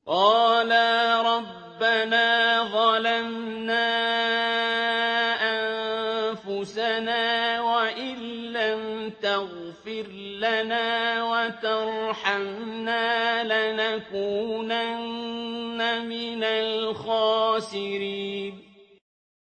قَالَا رَبَّنَا ظَلَمْنَا أَنفُسَنَا وَإِن لَّمْ تَغْفِرْ لَنَا وَتَرْحَمْنَا لَنَكُونَنَّ مِنَ الْخَاسِرِينَ